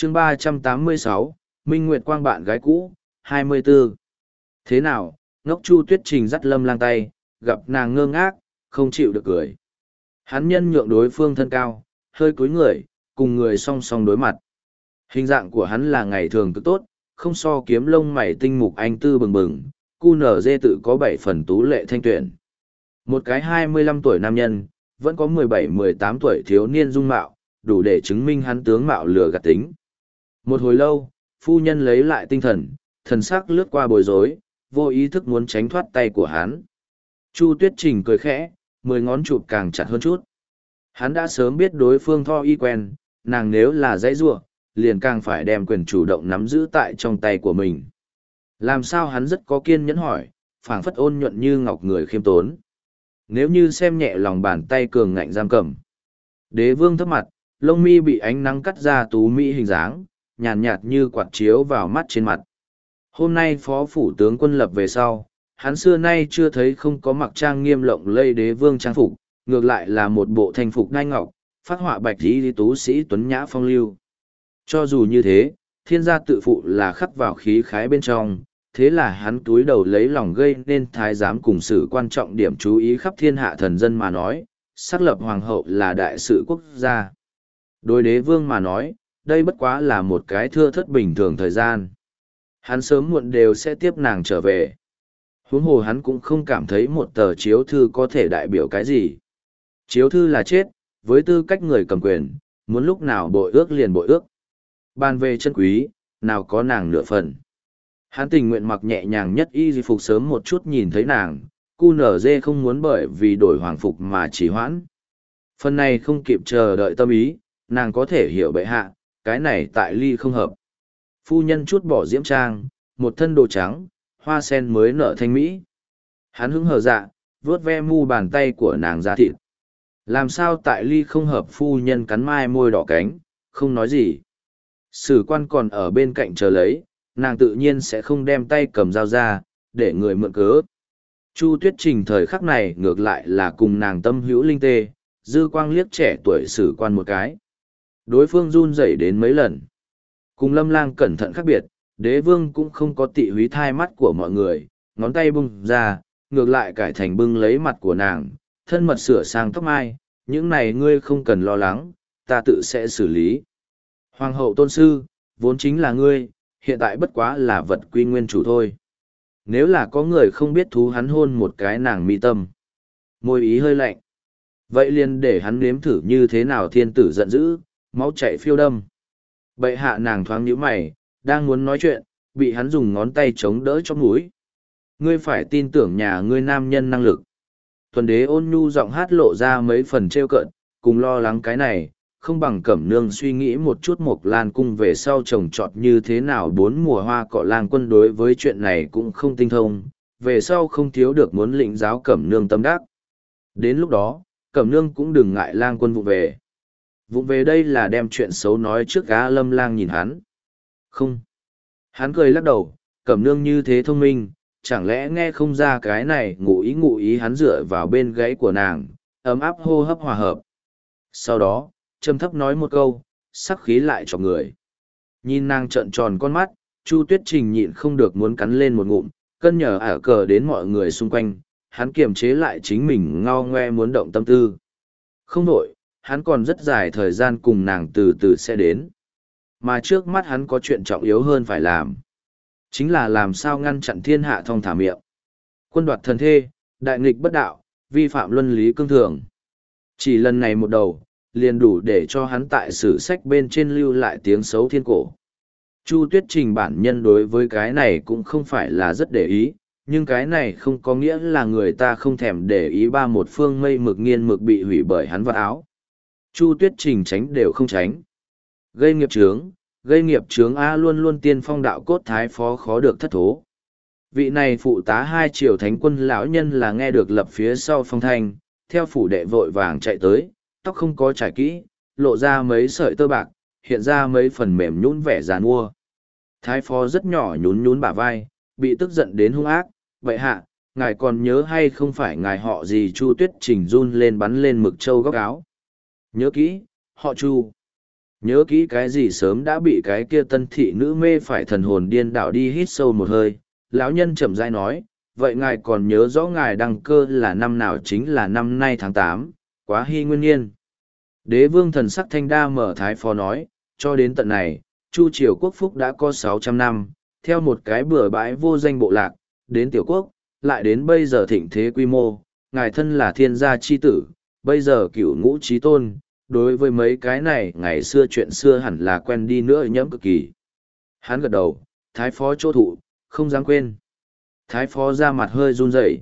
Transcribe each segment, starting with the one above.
chương 386, Minh Nguyệt Quang bạn gái cũ, 24. Thế nào, ngốc Chu Tuyết Trình dắt Lâm Lang tay, gặp nàng ngơ ngác, không chịu được cười. Hắn nhân nhượng đối phương thân cao, hơi cúi người, cùng người song song đối mặt. Hình dạng của hắn là ngày thường cực tốt, không so kiếm lông mày tinh mục anh tư bừng bừng, cu nở dê tự có 7 phần tú lệ thanh tuyển. Một cái 25 tuổi nam nhân, vẫn có 17-18 tuổi thiếu niên dung mạo, đủ để chứng minh hắn tướng mạo lừa gạt tính. Một hồi lâu, phu nhân lấy lại tinh thần, thần sắc lướt qua bối rối, vô ý thức muốn tránh thoát tay của hắn. Chu Tuyết Trình cười khẽ, 10 ngón chụp càng chặt hơn chút. Hắn đã sớm biết đối phương tho y quen, nàng nếu là dãy rua, liền càng phải đem quyền chủ động nắm giữ tại trong tay của mình. Làm sao hắn rất có kiên nhẫn hỏi, phảng phất ôn nhuận như ngọc người khiêm tốn. Nếu như xem nhẹ lòng bàn tay cường ngạnh giam cầm. Đế vương thấp mặt, lông mi bị ánh nắng cắt ra tú mỹ hình dáng, nhàn nhạt như quạt chiếu vào mắt trên mặt. Hôm nay phó phủ tướng quân lập về sau, hắn xưa nay chưa thấy không có mặc trang nghiêm lộng lây đế vương trang phục, ngược lại là một bộ thanh phục ngai ngọc, phát họa bạch y tú sĩ tuấn nhã phong lưu. Cho dù như thế, thiên gia tự phụ là khắc vào khí khái bên trong, thế là hắn túi đầu lấy lòng gây nên thái giám cùng sự quan trọng điểm chú ý khắp thiên hạ thần dân mà nói, xác lập hoàng hậu là đại sự quốc gia. Đối đế vương mà nói, đây bất quá là một cái thưa thất bình thường thời gian. Hắn sớm muộn đều sẽ tiếp nàng trở về. Huống hồ hắn cũng không cảm thấy một tờ chiếu thư có thể đại biểu cái gì. Chiếu thư là chết, với tư cách người cầm quyền, muốn lúc nào bội ước liền bội ước. Bàn về chân quý, nào có nàng nửa phần. Hắn tình nguyện mặc nhẹ nhàng nhất y phục sớm một chút nhìn thấy nàng, cu nở dê không muốn bởi vì đổi hoàng phục mà chỉ hoãn. Phần này không kịp chờ đợi tâm ý, nàng có thể hiểu bệ hạ, cái này tại ly không hợp. Phu nhân chút bỏ diễm trang, một thân đồ trắng, hoa sen mới nở thanh mỹ. Hắn hứng hờ dạ, vuốt ve mu bàn tay của nàng ra thịt. Làm sao tại ly không hợp, phu nhân cắn mai môi đỏ cánh, không nói gì. Sử quan còn ở bên cạnh chờ lấy, nàng tự nhiên sẽ không đem tay cầm dao ra, để người mượn cớ. Chu Tuyết Trình thời khắc này ngược lại là cùng nàng tâm hữu linh tê, dư quang liếc trẻ tuổi sử quan một cái. Đối phương run rẩy đến mấy lần. Cùng Lâm Lang cẩn thận khác biệt, đế vương cũng không có tị húy thai mắt của mọi người, ngón tay bung ra, ngược lại cải thành bưng lấy mặt của nàng, thân mật sửa sang tóc mai, những này ngươi không cần lo lắng, ta tự sẽ xử lý. Hoàng hậu tôn sư, vốn chính là ngươi, hiện tại bất quá là vật quy nguyên chủ thôi. Nếu là có người không biết thú hắn hôn một cái nàng mi tâm. Môi ý hơi lạnh. Vậy liền để hắn nếm thử như thế nào thiên tử giận dữ, máu chảy phiêu đâm. Bệ hạ nàng thoáng nhíu mày, đang muốn nói chuyện, bị hắn dùng ngón tay chống đỡ trong mũi. Ngươi phải tin tưởng nhà ngươi nam nhân năng lực. Thuần đế ôn nhu giọng hát lộ ra mấy phần trêu cợt, cùng lo lắng cái này, không bằng Cẩm Nương suy nghĩ một chút Mộc Lan cung về sau trồng trọt như thế nào, 4 mùa hoa cỏ lang quân đối với chuyện này cũng không tinh thông, về sau không thiếu được muốn lĩnh giáo Cẩm Nương tâm đắc. Đến lúc đó, Cẩm Nương cũng đừng ngại lang quân vụ về. Vụ về đây là đem chuyện xấu nói trước gã Lâm Lang nhìn hắn. Không. Hắn cười lắc đầu, Cẩm Nương như thế thông minh, chẳng lẽ nghe không ra cái này, ngụ ý hắn dựa vào bên gáy của nàng, ấm áp hô hấp hòa hợp. Sau đó, trầm thấp nói một câu, sắc khí lại cho người. Nhìn nàng trợn tròn con mắt, Chu Tuyết Trình nhịn không được muốn cắn lên một ngụm, cân nhờ ả cờ đến mọi người xung quanh, hắn kiềm chế lại chính mình ngao ngoe muốn động tâm tư. Không đổi, hắn còn rất dài thời gian cùng nàng từ từ sẽ đến. Mà trước mắt hắn có chuyện trọng yếu hơn phải làm. Chính là làm sao ngăn chặn thiên hạ thong thả miệng. Quân đoạt thần thê, đại nghịch bất đạo, vi phạm luân lý cương thường. Chỉ lần này một đầu, liền đủ để cho hắn tại sử sách bên trên lưu lại tiếng xấu thiên cổ. Chu Tuyết Trình bản nhân đối với cái này cũng không phải là rất để ý, nhưng cái này không có nghĩa là người ta không thèm để ý ba một phương mây mực nghiên mực bị hủy bởi hắn vật áo. Chu Tuyết Trình tránh đều không tránh. Gây nghiệp chướng A luôn luôn tiên phong đạo cốt thái phó khó được thất thố. Vị này phụ tá 2 triều thánh quân lão nhân là nghe được lập phía sau phong thanh, theo phủ đệ vội vàng chạy tới, tóc không có trải kỹ, lộ ra mấy sợi tơ bạc, hiện ra mấy phần mềm nhũn vẻ giàn mua. Thái phó rất nhỏ nhún nhún bả vai, bị tức giận đến hung ác, vậy hạ, ngài còn nhớ hay không phải ngài họ gì? Chu Tuyết Trình run lên bắn lên mực trâu góc áo. Nhớ kỹ, họ Chu. Nhớ kỹ cái gì sớm đã bị cái kia tân thị nữ mê phải thần hồn điên đảo đi, hít sâu một hơi, lão nhân chậm rãi nói, vậy ngài còn nhớ rõ ngài đăng cơ là năm nào? Chính là năm nay tháng 8, quá hy nguyên niên. Đế vương thần sắc thanh đa mở thái phó nói, cho đến tận này, Chu triều quốc phúc đã có 600 năm, theo một cái bừa bãi vô danh bộ lạc, đến tiểu quốc, lại đến bây giờ thịnh thế quy mô, ngài thân là thiên gia chi tử, bây giờ cửu ngũ trí tôn, đối với mấy cái này ngày xưa chuyện xưa hẳn là quen đi nữa nhẫm cực kỳ. Hắn gật đầu, thái phó chỗ thụ, không dám quên. Thái phó ra mặt hơi run rẩy.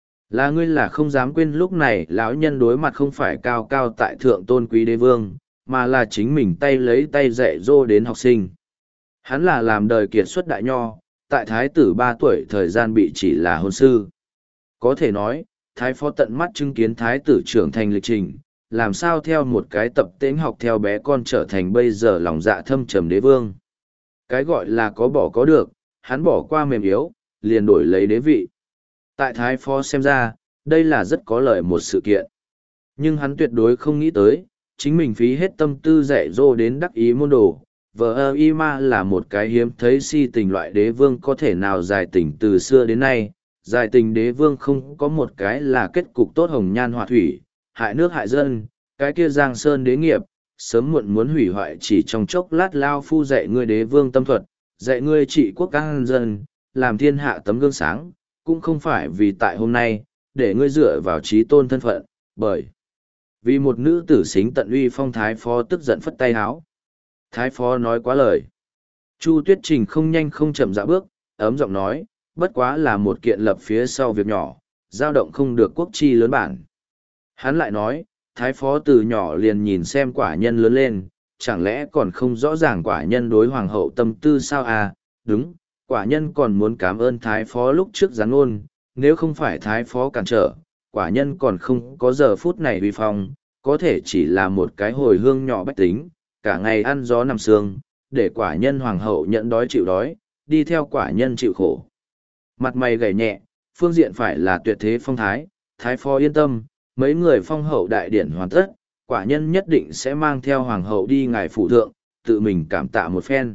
Là ngươi là không dám quên, lúc này lão nhân đối mặt không phải cao cao tại thượng tôn quý đế vương, mà là chính mình tay lấy tay dạy dỗ đến học sinh. Hắn là làm đời kiệt xuất đại nho, tại thái tử 3 tuổi thời gian bị chỉ là hôn sư. Có thể nói, thái phó tận mắt chứng kiến thái tử trưởng thành lịch trình, làm sao theo một cái tập tễnh học theo bé con trở thành bây giờ lòng dạ thâm trầm đế vương. Cái gọi là có bỏ có được, hắn bỏ qua mềm yếu, liền đổi lấy đế vị. Tại thái phó xem ra, đây là rất có lợi một sự kiện. Nhưng hắn tuyệt đối không nghĩ tới, chính mình phí hết tâm tư dạy dỗ đến đắc ý môn đồ. Vợ y ma là một cái hiếm thấy si tình loại đế vương, có thể nào dài tình từ xưa đến nay. Dài tình đế vương không có một cái là kết cục tốt, hồng nhan họa thủy, hại nước hại dân, cái kia giang sơn đế nghiệp, sớm muộn muốn hủy hoại. Chỉ trong chốc lát lao phu dạy ngươi đế vương tâm thuật, dạy ngươi trị quốc an dân, làm thiên hạ tấm gương sáng, cũng không phải vì tại hôm nay, để ngươi dựa vào trí tôn thân phận, bởi vì một nữ tử xính tận uy phong. Thái phó tức giận phất tay háo. Thái phó nói quá lời. Chu Tuyết Trình không nhanh không chậm dạo bước, ấm giọng nói, bất quá là một kiện lập phía sau việc nhỏ, dao động không được quốc chi lớn bản. Hắn lại nói, thái phó từ nhỏ liền nhìn xem quả nhân lớn lên, chẳng lẽ còn không rõ ràng quả nhân đối hoàng hậu tâm tư sao à? Đúng, quả nhân còn muốn cảm ơn thái phó lúc trước giáng ngôn, nếu không phải thái phó cản trở, quả nhân còn không có giờ phút này uy phong, có thể chỉ là một cái hồi hương nhỏ bách tính, cả ngày ăn gió nằm sương, để quả nhân hoàng hậu nhận đói chịu đói, đi theo quả nhân chịu khổ. Mặt mày gầy nhẹ, phương diện phải là tuyệt thế phong thái, thái phó yên tâm, mấy người phong hậu đại điển hoàn tất, quả nhân nhất định sẽ mang theo hoàng hậu đi ngài phủ thượng, tự mình cảm tạ một phen.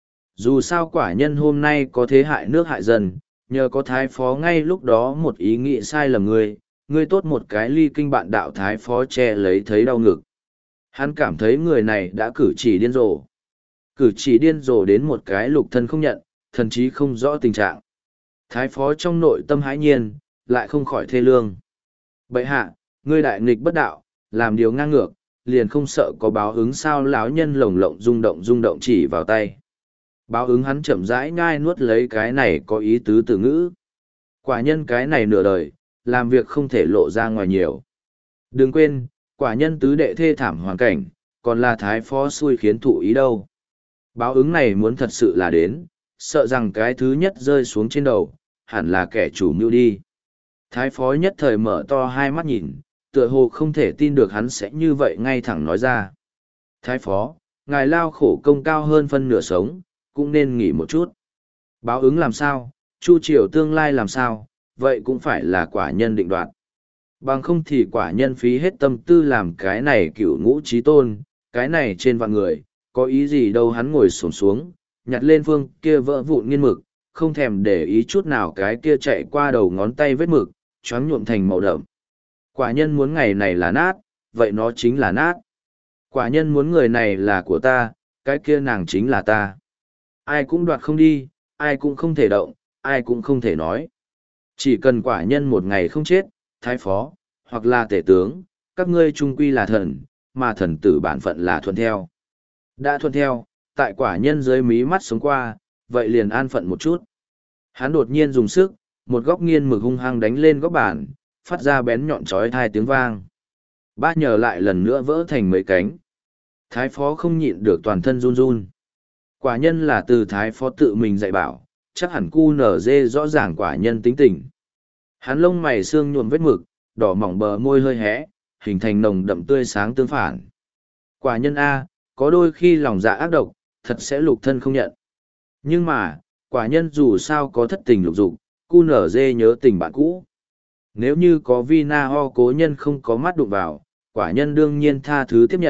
Dù sao quả nhân hôm nay có thế hại nước hại dân, nhờ có thái phó ngay lúc đó một ý nghĩ sai lầm ngươi tốt một cái ly kinh bạn đạo. Thái phó che lấy thấy đau ngực. Hắn cảm thấy người này đã cử chỉ điên rồ. Cử chỉ điên rồ đến một cái lục thân không nhận, thần chí không rõ tình trạng. Thái phó trong nội tâm hãi nhiên, lại không khỏi thê lương. Bệ hạ, ngươi đại nghịch bất đạo, làm điều ngang ngược, liền không sợ có báo ứng sao? Lão nhân lồng lộng rung động chỉ vào tay. Báo ứng? Hắn chậm rãi nhai nuốt lấy cái này có ý tứ từ ngữ. Quả nhân cái này nửa đời, làm việc không thể lộ ra ngoài nhiều. Đừng quên, quả nhân tứ đệ thê thảm hoàn cảnh, còn là thái phó xui khiến thụ ý đâu. Báo ứng này muốn thật sự là đến, sợ rằng cái thứ nhất rơi xuống trên đầu, hẳn là kẻ chủ mưu đi. Thái phó nhất thời mở to hai mắt nhìn, tựa hồ không thể tin được hắn sẽ như vậy ngay thẳng nói ra. Thái phó, ngài lao khổ công cao hơn phân nửa sống, cũng nên nghỉ một chút. Báo ứng làm sao, chu triều tương lai làm sao, vậy cũng phải là quả nhân định đoạt. Bằng không thì quả nhân phí hết tâm tư làm cái này cửu ngũ trí tôn, cái này trên vạn người, có ý gì đâu. Hắn ngồi xổm xuống, nhặt lên phương kia vỡ vụn nghiên mực, không thèm để ý chút nào cái kia chạy qua đầu ngón tay vết mực, choáng nhuộm thành màu đậm. Quả nhân muốn ngày này là nát, vậy nó chính là nát. Quả nhân muốn người này là của ta, cái kia nàng chính là ta. Ai cũng đoạt không đi, ai cũng không thể động, ai cũng không thể nói. Chỉ cần quả nhân một ngày không chết, thái phó, hoặc là tể tướng, các ngươi trung quy là thần, mà thần tử bản phận là thuận theo. Đã thuận theo, tại quả nhân dưới mí mắt sống qua, vậy liền an phận một chút. Hắn đột nhiên dùng sức, một góc nghiên mực hung hăng đánh lên góc bàn, phát ra bén nhọn chói tai tiếng vang. Bát nhờ lại lần nữa vỡ thành mấy cánh. Thái phó không nhịn được toàn thân run run. Quả nhân là từ thái phó tự mình dạy bảo, chắc hẳn cu nở dê rõ ràng quả nhân tính tình. Hắn lông mày xương nhuộm vết mực, đỏ mỏng bờ môi hơi hé, hình thành nồng đậm tươi sáng tương phản. Quả nhân A, có đôi khi lòng dạ ác độc, thật sẽ lục thân không nhận. Nhưng mà, quả nhân dù sao có thất tình lục dục, cu nở dê nhớ tình bạn cũ. Nếu như có Vina ho cố nhân không có mắt đụng vào, quả nhân đương nhiên tha thứ tiếp nhận,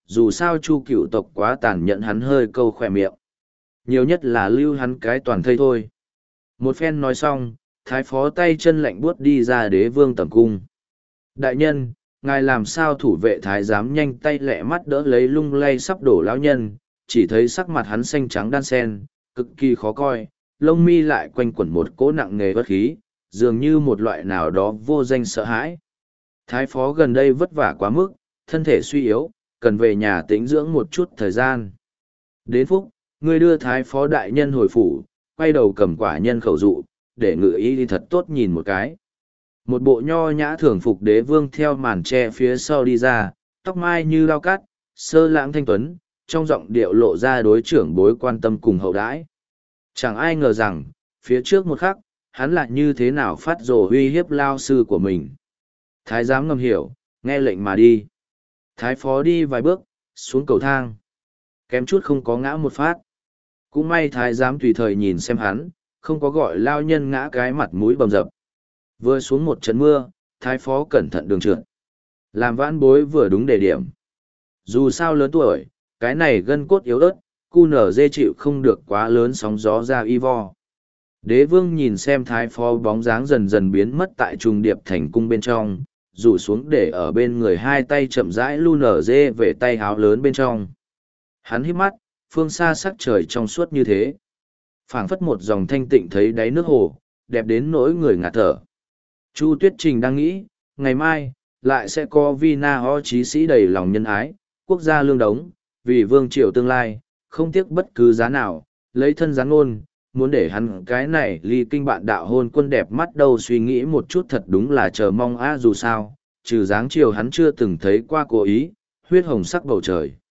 dù sao Chu cựu tộc quá tàn nhẫn, hắn hơi câu khỏe miệng. Nhiều nhất là lưu hắn cái toàn thây thôi. Một phen nói xong, thái phó tay chân lạnh buốt đi ra đế vương tẩm cung. Đại nhân, ngài làm sao thủ vệ thái giám nhanh tay lẹ mắt đỡ lấy lung lay sắp đổ lão nhân, chỉ thấy sắc mặt hắn xanh trắng đan sen, cực kỳ khó coi, lông mi lại quanh quẩn một cỗ nặng nề bất khí, dường như một loại nào đó vô danh sợ hãi. Thái phó gần đây vất vả quá mức, thân thể suy yếu, cần về nhà tĩnh dưỡng một chút thời gian. Đến phúc, ngươi đưa thái phó đại nhân hồi phủ, quay đầu cầm quả nhân khẩu dụ, để ngự ý đi thật tốt nhìn một cái. Một bộ nho nhã thường phục đế vương theo màn tre phía sau đi ra, tóc mai như lao cắt, sơ lãng thanh tuấn, trong giọng điệu lộ ra đối trưởng bối quan tâm cùng hậu đãi. Chẳng ai ngờ rằng, phía trước một khắc, hắn lại như thế nào phát rồ uy hiếp lao sư của mình. Thái giám ngầm hiểu, nghe lệnh mà đi. Thái phó đi vài bước, xuống cầu thang. Kém chút không có ngã một phát. Cũng may thái giám tùy thời nhìn xem hắn, không có gọi lao nhân ngã cái mặt mũi bầm dập. Vừa xuống một trận mưa, thái phó cẩn thận đường trượt. Làm vãn bối vừa đúng đề điểm. Dù sao lớn tuổi, cái này gân cốt yếu ớt, cu nở dê chịu không được quá lớn sóng gió ra y vo. Đế vương nhìn xem thái phó bóng dáng dần dần biến mất tại trung điệp thành cung bên trong, rủ xuống để ở bên người hai tay chậm rãi lu nở dê về tay háo lớn bên trong. Hắn hít mắt, phương xa sắc trời trong suốt như thế. Phảng phất một dòng thanh tịnh thấy đáy nước hồ, đẹp đến nỗi người ngạt thở. Chu Tuyết Trình đang nghĩ, ngày mai, lại sẽ có Vina ho chí sĩ đầy lòng nhân ái, quốc gia lương đống, vì vương triều tương lai, không tiếc bất cứ giá nào, lấy thân gián ngôn, muốn để hắn cái này ly kinh bạn đạo hôn quân đẹp mắt đâu, suy nghĩ một chút thật đúng là chờ mong dù sao, trừ dáng chiều hắn chưa từng thấy qua cố ý, huyết hồng sắc bầu trời.